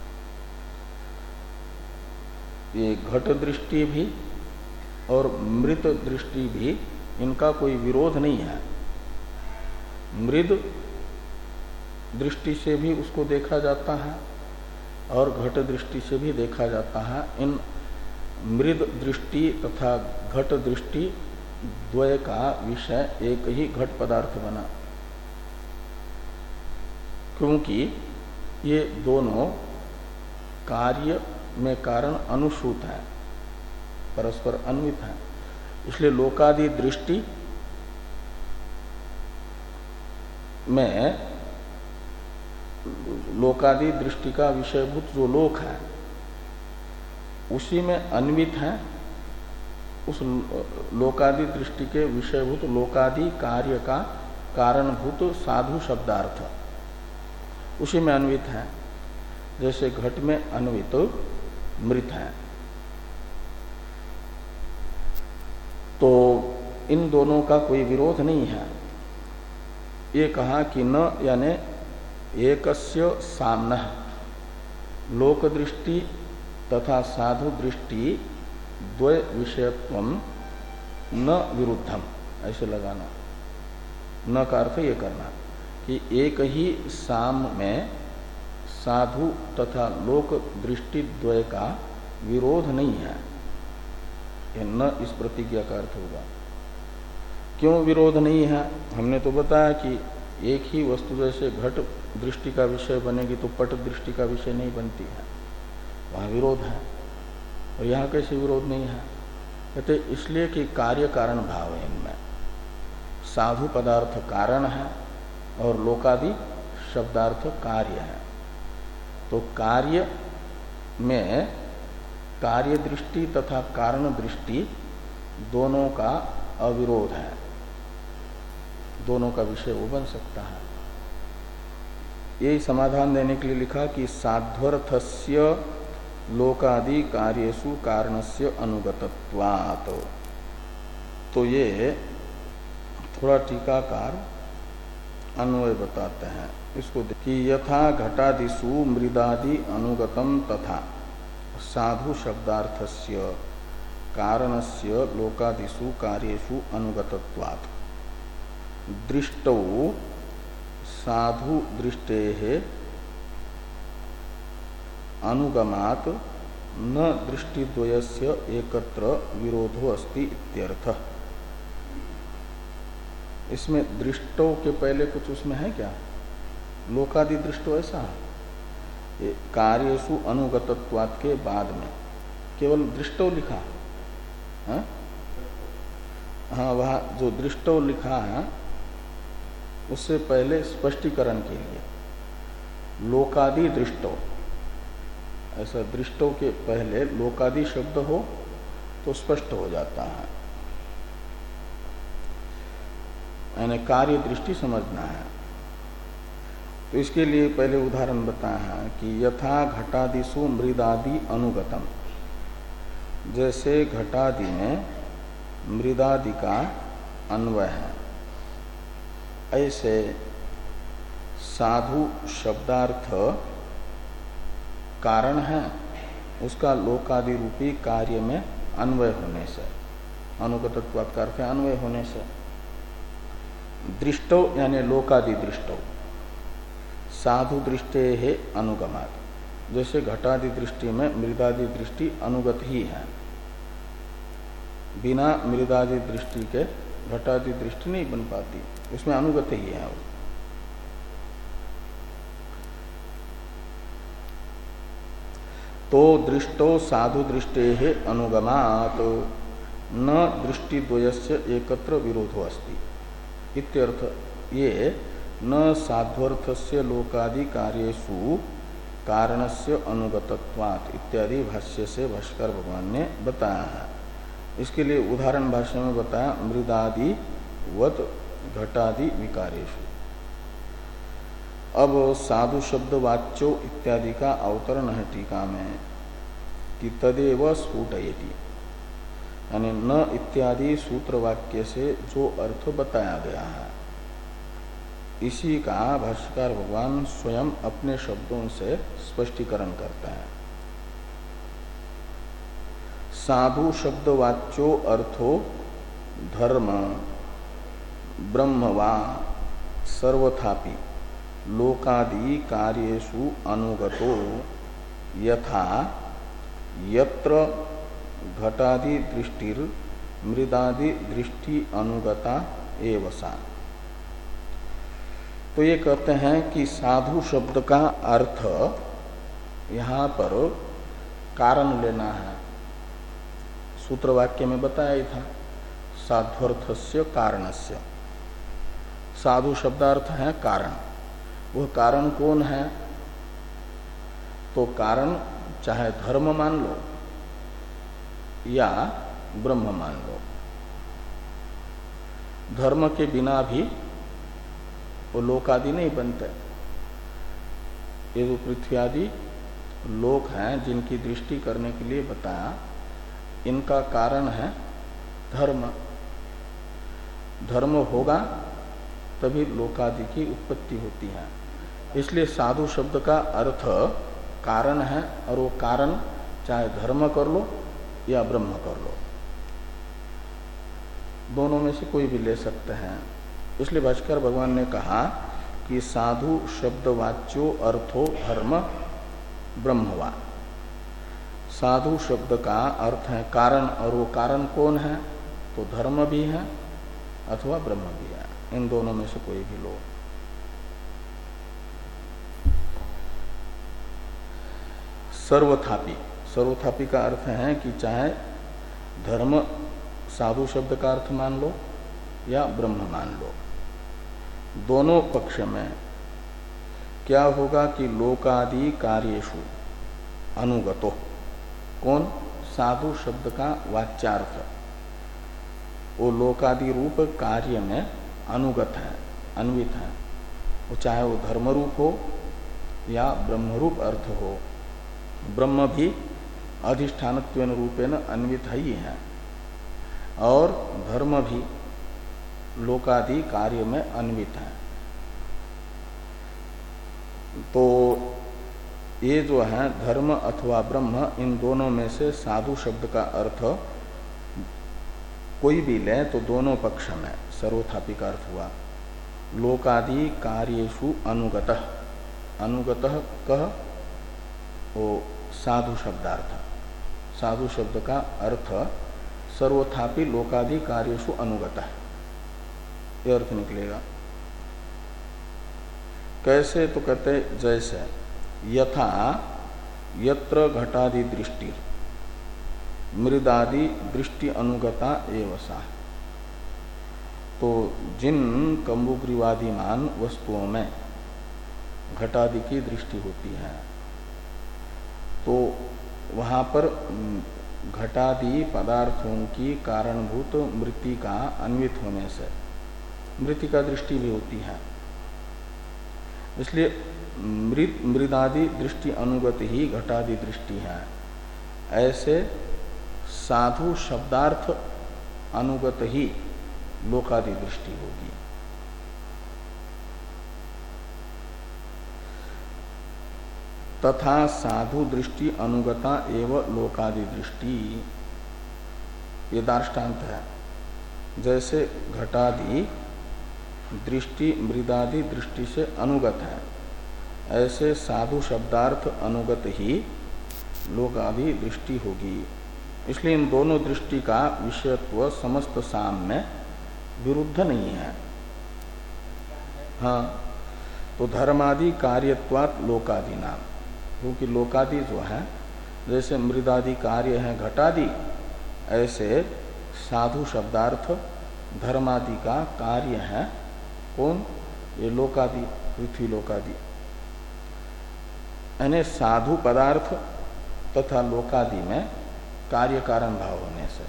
ये घट दृष्टि भी और मृत दृष्टि भी, इनका कोई विरोध नहीं है। मृद दृष्टि से भी उसको देखा जाता है और घट दृष्टि से भी देखा जाता है। इन मृद दृष्टि तथा घट दृष्टि द्वय का विषय एक ही घट पदार्थ बना, क्योंकि ये दोनों कार्य में कारण अनुसूत है, परस्पर अन्वित है। इसलिए लोकादि दृष्टि में लोकादि दृष्टि का विषयभूत जो लोक है उसी में अन्वित है। उस लोकादि दृष्टि के विषयभूत लोकादि कार्य का कारणभूत साधु शब्दार्थ उसी में अन्वित है। जैसे घट में अन्वित मृत है। तो इन दोनों का कोई विरोध नहीं है। ये कहा कि न यानी एकस्य साम्नः लोक दृष्टि तथा साधु दृष्टि द्वय विषयत्वम न विरुद्धम, ऐसे लगाना। न का अर्थ ये करना कि एक ही साम में साधु तथा लोक दृष्टि द्वय का विरोध नहीं है। ये न इस प्रतिज्ञा का अर्थ होगा। क्यों विरोध नहीं है? हमने तो बताया कि एक ही वस्तु जैसे घट दृष्टि का विषय बनेगी तो पट दृष्टि का विषय नहीं बनती है, वहाँ विरोध है। और यहाँ कैसे विरोध नहीं है? कहते इसलिए कि कार्य कारण भाव है इनमें। साधु पदार्थ कारण है और लोकादि शब्दार्थ कार्य है। तो कार्य में कार्य दृष्टि तथा कारण दृष्टि दोनों का अविरोध है, दोनों का विषय वो बन सकता है। यही समाधान देने के लिए लिखा कि साध्वर्थस्य लोकादि कार्येषु कारणस्य अनुगतत्वात्। तो ये थोड़ा टीकाकार अन्वय बताते हैं इसको कि यथा घटादिषु मृदादि अनुगतम तथा साधु शब्दार्थस्य कारणस्य लोकादिषु कार्येषु अनुगतत्वात् दृष्टौ साधु दृष्टेः अनुगमात् न दृष्टिद्वयस्य एकत्र विरोधो अस्ति इत्यर्थः। इसमें दृष्टों के पहले कुछ उसमें है क्या? लोकादि दृष्टो ऐसा ये कार्येषु अनुगतत्वात् के बाद में केवल दृष्टो लिखा है। हाँ, वह जो दृष्टो लिखा है उससे पहले स्पष्टीकरण के लिए लोकादि दृष्टो, ऐसा दृष्टो के पहले लोकादि शब्द हो तो स्पष्ट हो जाता है, यानी कार्य दृष्टि समझना है। तो इसके लिए पहले उदाहरण बताया है कि यथा घटादिषु मृदादि अनुगतम, जैसे घटादि में मृदादि का अन्वय है, ऐसे साधु शब्दार्थ कारण है, उसका लोकादि रूपी कार्य में अन्वय होने से, अनुगतत्वात् का अर्थ है अन्वय होने से। दृष्टो यानी लोकादि दृष्टो साधु दृष्टे है अनुगमात्, जैसे घटादि दृष्टि में मृदादि दृष्टि अनुगत ही है, बिना मृदादि दृष्टि के घटादि दृष्टि नहीं बन पाती, उसमें अनुगत ही है। तो दृष्टो साधु दृष्टे है अनुगमात् न दृष्टिद्वयस्य एकत्र विरोधो अस्ति इत्यर्थ। ये न साध्वर्थस्य लोकादि कार्येषु कारणस्य अनुगतत्वात् इत्यादि भाष्य से भाष्कर भगवान ने बताया है। इसके लिए उदाहरण भाष्य में बताया मृदादि वत घटादि विकारेषु। अब साधु शब्द वाच्यो इत्यादि का अवतरण है टीका में कि तदेव स्फुटयति, यानी न इत्यादि सूत्र वाक्य से जो अर्थ बताया गया है इसी का भाष्यकार भगवान स्वयं अपने शब्दों से स्पष्टीकरण करते हैं। साधु शब्द वाच्यो अर्थो धर्म ब्रह्म वा सर्वथापि लोकादि कार्येषु अनुगतो यथा यत्र घटादि दृष्टिर मृदादि दृष्टि अनुगता एव सा। तो ये कहते हैं कि साधु शब्द का अर्थ यहाँ पर कारण लेना है। सूत्र वाक्य में बताया ही था साध्वर्थस्य कारणस्य। साधु शब्दार्थ है कारण, वह कारण कौन है? तो कारण चाहे धर्म मान लो या ब्रह्म मान लो, धर्म के बिना भी वो लोक आदि नहीं बनते। ये जो पृथ्वी आदि लोक हैं जिनकी दृष्टि करने के लिए बताया, इनका कारण है धर्म। धर्म होगा तभी लोकादि की उत्पत्ति होती है। इसलिए साधु शब्द का अर्थ कारण है, और वो कारण चाहे धर्म कर लो या ब्रह्म कर लो, दोनों में से कोई भी ले सकते हैं। इसलिए भाष्कर भगवान ने कहा कि साधु शब्द वाच्यो अर्थो धर्म ब्रह्मवा। साधु शब्द का अर्थ है कारण, और वो कारण कौन है? तो धर्म भी है अथवा ब्रह्म भी है, इन दोनों में से कोई भी लो। सर्वथापि, सर्वथापि का अर्थ है कि चाहे धर्म साधु शब्द का अर्थ मान लो या ब्रह्म मान लो, दोनों पक्ष में क्या होगा कि लोकादि कार्येषु अनुगतो, कौन? साधु शब्द का वाच्यार्थ वो लोकादि रूप कार्य में अनुगत है, अन्वित है, वो चाहे वो धर्म रूप हो या ब्रह्म रूप अर्थ हो। ब्रह्म भी अधिष्ठानत्वेन रूपेण अन्वित ही है और धर्म भी लोकादि कार्य में अन्वित है। तो ये जो है धर्म अथवा ब्रह्म, इन दोनों में से साधु शब्द का अर्थ कोई भी ले तो दोनों पक्ष में सर्वथापि का अर्थ हुआ। लोकादि कार्येषु अनुगतः, अनुगतः कह वो साधु शब्दार्थ, साधु शब्द का अर्थ सर्वथापि लोकादि कार्येषु अनुगतः, ये अर्थ निकलेगा। कैसे? तो कहते जैसे यथा यत्र घटादि दृष्टि मृदादि दृष्टि अनुगता एव सा। तो जिन कम्बुग्रीवादिमान वस्तुओं में घटादि की दृष्टि होती है तो वहाँ पर घटादि पदार्थों की कारणभूत मृति का अन्वित होने से मृति का दृष्टि भी होती है। इसलिए मृत मृदादि दृष्टि अनुगत ही घटादि दृष्टि है। ऐसे साधु शब्दार्थ अनुगत ही लोकादि दृष्टि होगी। तथा साधु दृष्टि अनुगता एवं लोकादि दृष्टि, ये दार्ष्टान्त है। जैसे घटादि दृष्टि मृदादि दृष्टि से अनुगत है, ऐसे साधु शब्दार्थ अनुगत ही लोकादि दृष्टि होगी। इसलिए इन दोनों दृष्टि का विषयत्व समस्त साम में विरुद्ध नहीं है। हाँ, तो धर्मादि कार्यत्वात् लोकादि नाम, क्योंकि लोकादि जो है जैसे मृदादि कार्य है घटादि, ऐसे साधु शब्दार्थ धर्मादि का कार्य है। कौन? ये लोकादि, पृथ्वी लोकादि। यानी साधु पदार्थ तथा लोकादि में कार्य कारण भाव होने से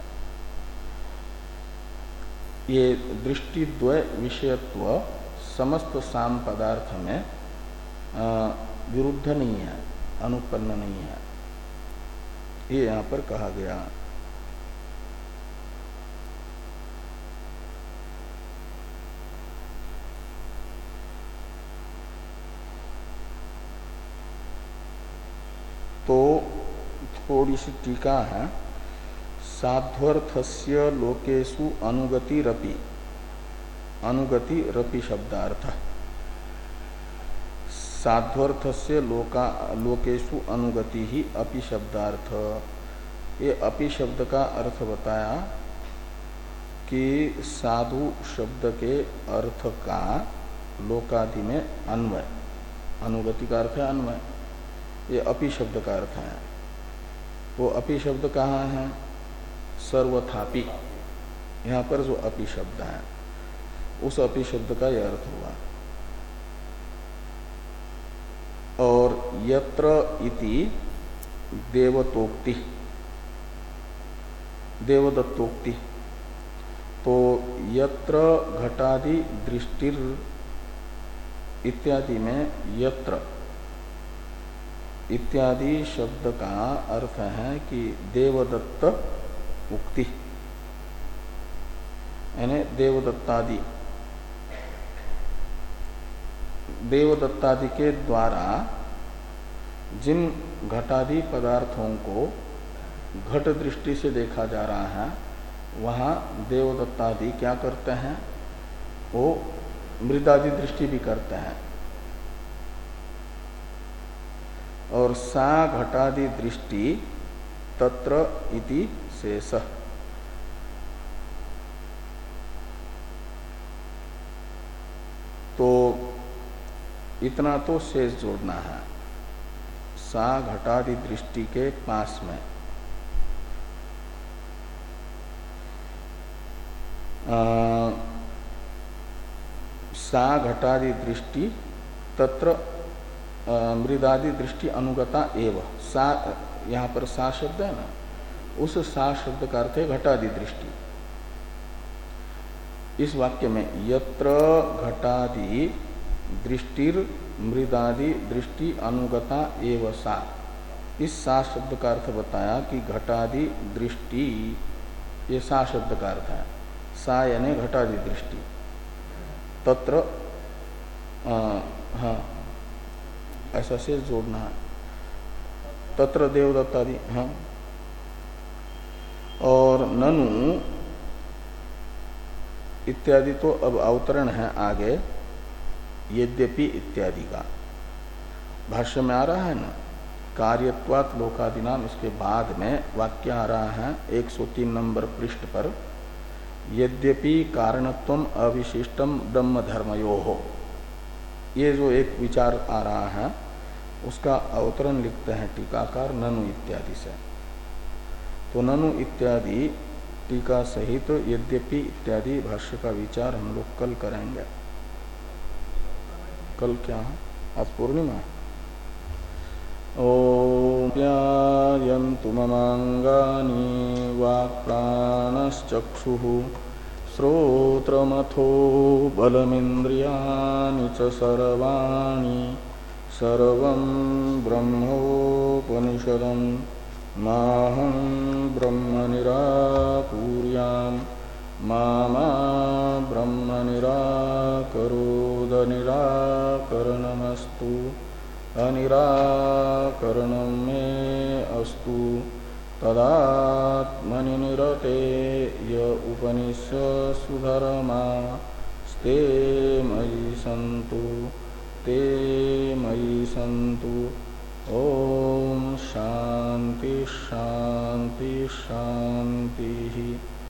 ये दृष्टि द्वय विषयत्व समस्त साम पदार्थ में विरुद्ध नहीं है, अनुपन्न नहीं है, ये यहाँ पर कहा गया। तो थोड़ी सी टीका है। साध्वर्थस्य लोकेषु अनुगति रपि, अनुगति रपि शब्दार्थ। साध्वर्थस्य लोका लोकेषु अनुगति ही अपि शब्दार्थ। ये अपि शब्द का अर्थ बताया कि साधु शब्द के अर्थ का लोकादि में अन्वय, अनुगति का अर्थ है अन्वय, ये अपि शब्द का अर्थ है। वो अपि शब्द कहाँ है? सर्वथापि। यहाँ पर जो अपि शब्द है उस अपि शब्द का यह अर्थ हुआ। और यत्र इति देवतोक्ति, देवदत्तोक्ति। तो यत्र घटादि दृष्टिर इत्यादि में यत्र इत्यादि शब्द का अर्थ है कि देवदत्त उक्ति, यानी देवदत्तादि, देवदत्तादि के द्वारा जिन घटादि पदार्थों को घट दृष्टि से देखा जा रहा है वहाँ देवदत्तादि क्या करते हैं? वो मृदादि दृष्टि भी करते हैं। और सा घटादि दृष्टि तत्र इति शेष। तो इतना तो शेष जोड़ना है। सा घटादि दृष्टि के पास में आ, सा घटादि दृष्टि तत्र मृदादि दृष्टि अनुगता एव सा, यहाँ पर सा शब्द है ना, उस सा शब्द का अर्थ है घटादि दृष्टि। इस वाक्य में यत्र घटादि दृष्टिर मृदादि दृष्टि अनुगता एव सा, इस सा शब्द का अर्थ बताया कि घटादि दृष्टि, ये सा शब्द का अर्थ है। सा यानी घटादि दृष्टि। तत्र आ, हाँ ऐसा से जोड़ना है, तत्र देवदत्तादि। हाँ, और ननु इत्यादि तो अब अवतरण है आगे, यद्यपि इत्यादि का भाष्य में आ रहा है ना, कार्यत्वात् लोकादि नाम, इसके बाद में वाक्य आ रहा है एक सौ तीन नंबर पृष्ठ पर, यद्यपि कारणत्वम अविशिष्टम ब्रह्म धर्मयोः, ये जो एक विचार आ रहा है उसका अवतरण लिखते हैं टीकाकार ननु इत्यादि से। तो ननु इत्यादि टीका सहित तो यद्यपि इत्यादि भाष्य का विचार हम लोग कल करेंगे। कल क्या है? आज पूर्णिमा। ओम ध्यायन्तु ममांगानि वाक्प्राणश्चक्षुः श्रोत्रमथो बलमिन्द्रियाणि च सर्वाणि सर्वं ब्रह्मोपनिषदं माहं ब्रह्म निराकुर्यां मा मा ब्रह्म निराकरोद निराकरणमस्तु अनिराकरणं मे अस्तु तदात्मनि निरते य उपनिषत्सु धर्मा स्ते मयि सन्तु ते मयि सन्तु। ओम शांति शांति शांति।